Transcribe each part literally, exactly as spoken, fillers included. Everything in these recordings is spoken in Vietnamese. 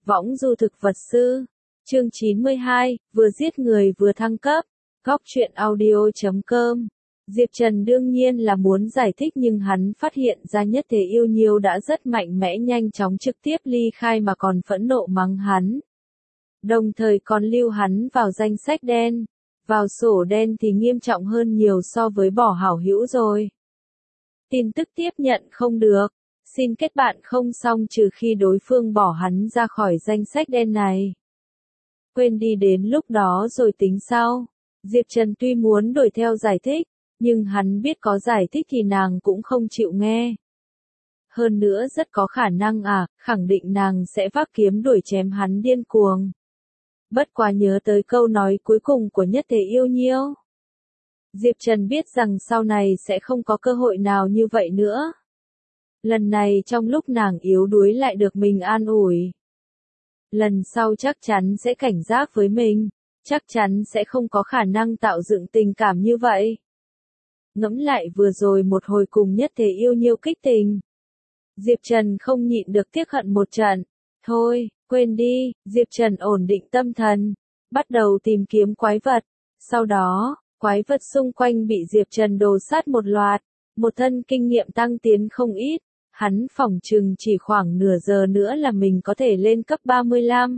Võng du thực vật sư. Chương chín mươi hai, vừa giết người vừa thăng cấp. Góc truyện audio chấm com. Diệp Trần đương nhiên là muốn giải thích nhưng hắn phát hiện ra Nhất Thế Yêu Nhiêu đã rất mạnh mẽ nhanh chóng trực tiếp ly khai mà còn phẫn nộ mắng hắn. Đồng thời còn lưu hắn vào danh sách đen. Vào sổ đen thì nghiêm trọng hơn nhiều so với bỏ hảo hữu rồi. Tin tức tiếp nhận không được. Xin kết bạn không xong trừ khi đối phương bỏ hắn ra khỏi danh sách đen này. Quên đi đến lúc đó rồi tính sau. Diệp Trần tuy muốn đuổi theo giải thích, nhưng hắn biết có giải thích thì nàng cũng không chịu nghe. Hơn nữa rất có khả năng à, khẳng định nàng sẽ vác kiếm đuổi chém hắn điên cuồng. Bất quá nhớ tới câu nói cuối cùng của Nhất Thế Yêu Nhiêu. Diệp Trần biết rằng sau này sẽ không có cơ hội nào như vậy nữa. Lần này trong lúc nàng yếu đuối lại được mình an ủi. Lần sau chắc chắn sẽ cảnh giác với mình, chắc chắn sẽ không có khả năng tạo dựng tình cảm như vậy. Ngẫm lại vừa rồi một hồi cùng Nhất Thế Yêu Nhiêu kích tình. Diệp Trần không nhịn được tiếc hận một trận. Thôi, quên đi, Diệp Trần ổn định tâm thần, bắt đầu tìm kiếm quái vật. Sau đó, quái vật xung quanh bị Diệp Trần đồ sát một loạt, một thân kinh nghiệm tăng tiến không ít. Hắn phỏng chừng chỉ khoảng nửa giờ nữa là mình có thể lên cấp ba mươi lăm.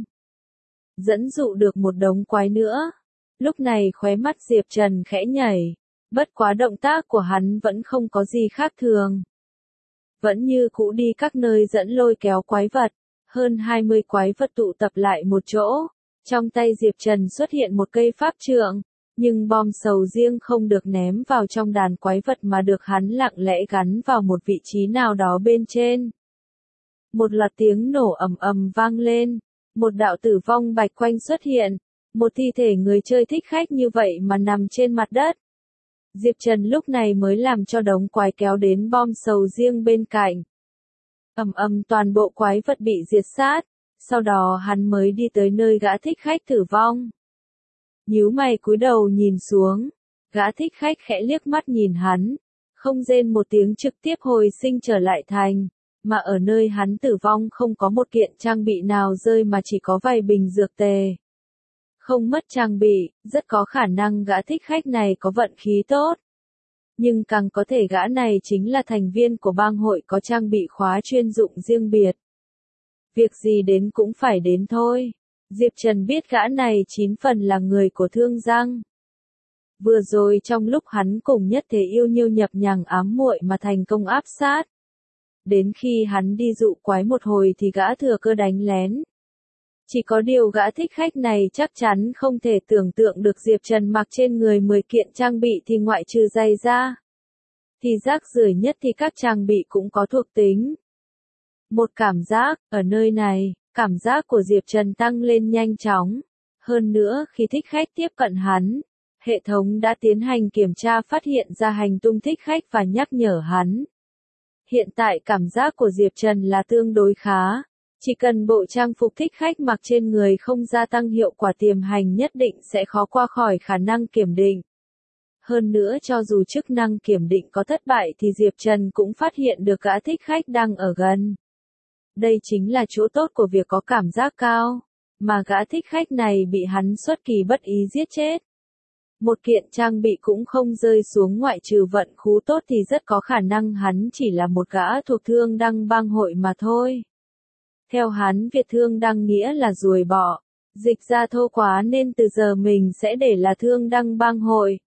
Dẫn dụ được một đống quái nữa. Lúc này khóe mắt Diệp Trần khẽ nhảy. Bất quá động tác của hắn vẫn không có gì khác thường. Vẫn như cũ đi các nơi dẫn lôi kéo quái vật. Hơn hai mươi quái vật tụ tập lại một chỗ. Trong tay Diệp Trần xuất hiện một cây pháp trượng. Nhưng bom sầu riêng không được ném vào trong đàn quái vật mà được hắn lặng lẽ gắn vào một vị trí nào đó bên trên. Một loạt tiếng nổ ầm ầm vang lên, một đạo tử vong bạch quanh xuất hiện, một thi thể người chơi thích khách như vậy mà nằm trên mặt đất. Diệp Trần lúc này mới làm cho đống quái kéo đến bom sầu riêng bên cạnh. Ầm ầm toàn bộ quái vật bị diệt sát, sau đó hắn mới đi tới nơi gã thích khách tử vong. Nhíu mày cúi đầu nhìn xuống, gã thích khách khẽ liếc mắt nhìn hắn, không rên một tiếng trực tiếp hồi sinh trở lại thành, mà ở nơi hắn tử vong không có một kiện trang bị nào rơi mà chỉ có vài bình dược tề. Không mất trang bị, rất có khả năng gã thích khách này có vận khí tốt. Nhưng càng có thể gã này chính là thành viên của bang hội có trang bị khóa chuyên dụng riêng biệt. Việc gì đến cũng phải đến thôi. Diệp Trần biết gã này chín phần là người của Thương Giang. Vừa rồi trong lúc hắn cùng Nhất Thế Yêu Nhiêu nhập nhằng ám muội mà thành công áp sát. Đến khi hắn đi dụ quái một hồi thì gã thừa cơ đánh lén. Chỉ có điều gã thích khách này chắc chắn không thể tưởng tượng được Diệp Trần mặc trên người mười kiện trang bị thì ngoại trừ giày ra. Thì rác rưởi nhất thì các trang bị cũng có thuộc tính. Một cảm giác, ở nơi này. Cảm giác của Diệp Trần tăng lên nhanh chóng. Hơn nữa khi thích khách tiếp cận hắn, hệ thống đã tiến hành kiểm tra phát hiện ra hành tung thích khách và nhắc nhở hắn. Hiện tại cảm giác của Diệp Trần là tương đối khá. Chỉ cần bộ trang phục thích khách mặc trên người không gia tăng hiệu quả tiềm hành nhất định sẽ khó qua khỏi khả năng kiểm định. Hơn nữa cho dù chức năng kiểm định có thất bại thì Diệp Trần cũng phát hiện được gã thích khách đang ở gần. Đây chính là chỗ tốt của việc có cảm giác cao, mà gã thích khách này bị hắn xuất kỳ bất ý giết chết. Một kiện trang bị cũng không rơi xuống ngoại trừ vận khú tốt thì rất có khả năng hắn chỉ là một gã thuộc Thương Đăng bang hội mà thôi. Theo hắn Việt Thương Đăng nghĩa là ruồi bọ, dịch ra thô quá nên từ giờ mình sẽ để là Thương Đăng bang hội.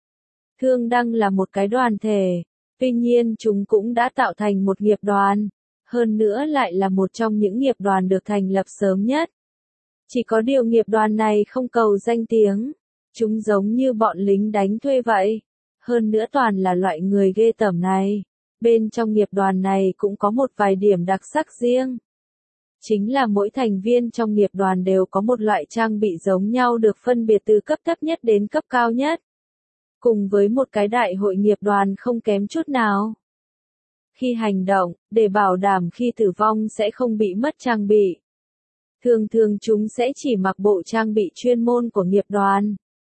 Thương Đăng là một cái đoàn thể, tuy nhiên chúng cũng đã tạo thành một nghiệp đoàn. Hơn nữa lại là một trong những nghiệp đoàn được thành lập sớm nhất. Chỉ có điều nghiệp đoàn này không cầu danh tiếng. Chúng giống như bọn lính đánh thuê vậy. Hơn nữa toàn là loại người ghê tởm này. Bên trong nghiệp đoàn này cũng có một vài điểm đặc sắc riêng. Chính là mỗi thành viên trong nghiệp đoàn đều có một loại trang bị giống nhau được phân biệt từ cấp thấp nhất đến cấp cao nhất. Cùng với một cái đại hội nghiệp đoàn không kém chút nào. Khi hành động, để bảo đảm khi tử vong sẽ không bị mất trang bị. Thường thường chúng sẽ chỉ mặc bộ trang bị chuyên môn của nghiệp đoàn.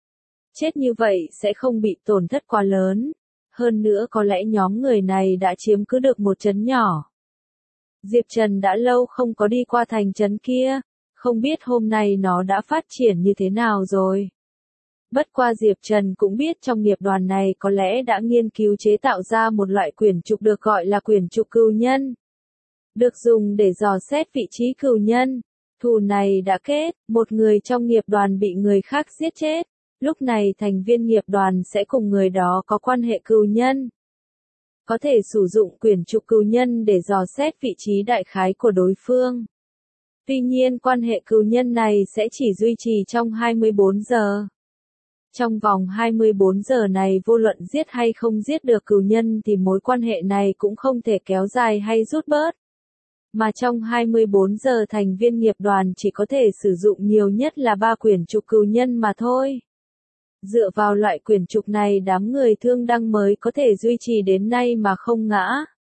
Chết như vậy sẽ không bị tổn thất quá lớn. Hơn nữa có lẽ nhóm người này đã chiếm cứ được một trấn nhỏ. Diệp Trần đã lâu không có đi qua thành trấn kia. Không biết hôm nay nó đã phát triển như thế nào rồi. Bất qua Diệp Trần cũng biết trong nghiệp đoàn này có lẽ đã nghiên cứu chế tạo ra một loại quyển trục được gọi là quyển trục cừu nhân. Được dùng để dò xét vị trí cừu nhân. Thù này đã kết, một người trong nghiệp đoàn bị người khác giết chết. Lúc này thành viên nghiệp đoàn sẽ cùng người đó có quan hệ cừu nhân. Có thể sử dụng quyển trục cừu nhân để dò xét vị trí đại khái của đối phương. Tuy nhiên quan hệ cừu nhân này sẽ chỉ duy trì trong hai mươi bốn giờ. Trong vòng hai mươi bốn giờ này vô luận giết hay không giết được cừu nhân thì mối quan hệ này cũng không thể kéo dài hay rút bớt. Mà trong hai mươi bốn giờ thành viên nghiệp đoàn chỉ có thể sử dụng nhiều nhất là ba quyển trục cừu nhân mà thôi. Dựa vào loại quyển trục này đám người Thương Đăng mới có thể duy trì đến nay mà không ngã.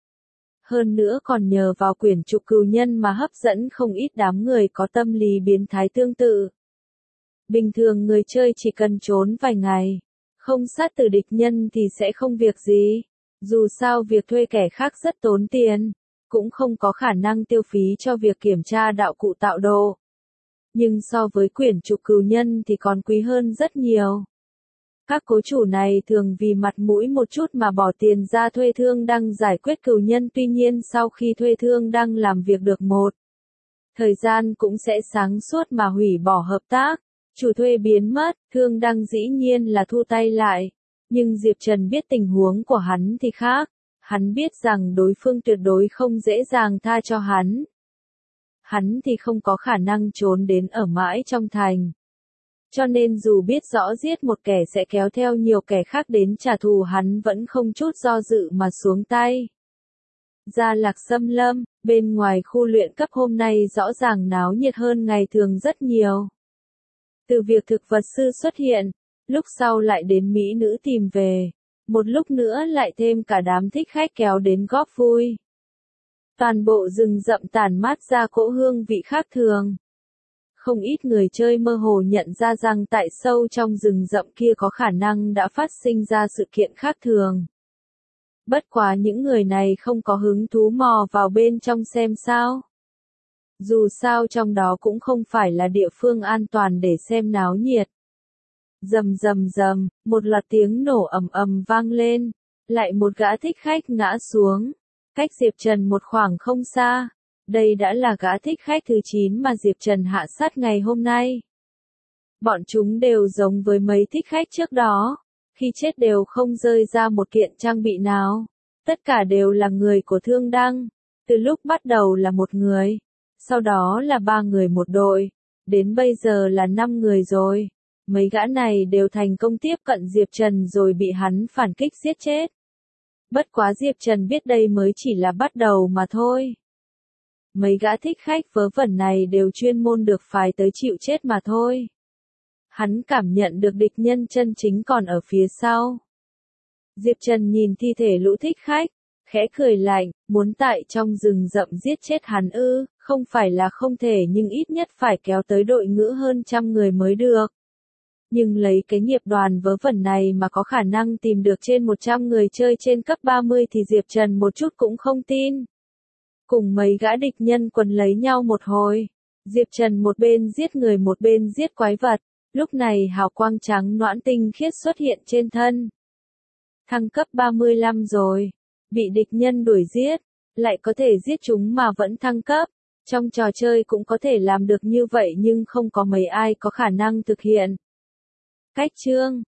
Hơn nữa còn nhờ vào quyển trục cừu nhân mà hấp dẫn không ít đám người có tâm lý biến thái tương tự. Bình thường người chơi chỉ cần trốn vài ngày, không sát từ địch nhân thì sẽ không việc gì. Dù sao việc thuê kẻ khác rất tốn tiền, cũng không có khả năng tiêu phí cho việc kiểm tra đạo cụ tạo đồ. Nhưng so với quyển trục cừu nhân thì còn quý hơn rất nhiều. Các cố chủ này thường vì mặt mũi một chút mà bỏ tiền ra thuê Thương Đăng giải quyết cừu nhân, tuy nhiên sau khi thuê Thương Đăng làm việc được một thời gian cũng sẽ sáng suốt mà hủy bỏ hợp tác. Chủ thuê biến mất, Thương Đăng dĩ nhiên là thu tay lại. Nhưng Diệp Trần biết tình huống của hắn thì khác. Hắn biết rằng đối phương tuyệt đối không dễ dàng tha cho hắn. Hắn thì không có khả năng trốn đến ở mãi trong thành. Cho nên dù biết rõ giết một kẻ sẽ kéo theo nhiều kẻ khác đến trả thù, hắn vẫn không chút do dự mà xuống tay. Gia Lạc Xâm Lâm, bên ngoài khu luyện cấp hôm nay rõ ràng náo nhiệt hơn ngày thường rất nhiều. Từ việc thực vật sư xuất hiện, lúc sau lại đến mỹ nữ tìm về, một lúc nữa lại thêm cả đám thích khách kéo đến góp vui. Toàn bộ rừng rậm tản mát ra cỗ hương vị khác thường. Không ít người chơi mơ hồ nhận ra rằng tại sâu trong rừng rậm kia có khả năng đã phát sinh ra sự kiện khác thường. Bất quá những người này không có hứng thú mò vào bên trong xem sao. Dù sao trong đó cũng không phải là địa phương an toàn để xem náo nhiệt. Rầm rầm rầm, một loạt tiếng nổ ầm ầm vang lên, lại một gã thích khách ngã xuống, cách Diệp Trần một khoảng không xa. Đây đã là gã thích khách thứ chín mà Diệp Trần hạ sát ngày hôm nay. Bọn chúng đều giống với mấy thích khách trước đó, khi chết đều không rơi ra một kiện trang bị nào. Tất cả đều là người của Thương Đăng. Từ lúc bắt đầu là một người, sau đó là ba người một đội, đến bây giờ là năm người rồi. Mấy gã này đều thành công tiếp cận Diệp Trần rồi bị hắn phản kích giết chết. Bất quá Diệp Trần biết đây mới chỉ là bắt đầu mà thôi. Mấy gã thích khách vớ vẩn này đều chuyên môn được phái tới chịu chết mà thôi. Hắn cảm nhận được địch nhân chân chính còn ở phía sau. Diệp Trần nhìn thi thể lũ thích khách, khẽ cười lạnh, muốn tại trong rừng rậm giết chết hắn ư, không phải là không thể nhưng ít nhất phải kéo tới đội ngũ hơn trăm người mới được. Nhưng lấy cái nghiệp đoàn vớ vẩn này mà có khả năng tìm được trên một trăm người chơi trên cấp ba mươi thì Diệp Trần một chút cũng không tin. Cùng mấy gã địch nhân quần lấy nhau một hồi, Diệp Trần một bên giết người một bên giết quái vật, lúc này hào quang trắng noãn tinh khiết xuất hiện trên thân. Thăng cấp ba mươi lăm rồi, bị địch nhân đuổi giết, lại có thể giết chúng mà vẫn thăng cấp. Trong trò chơi cũng có thể làm được như vậy nhưng không có mấy ai có khả năng thực hiện. Cách chương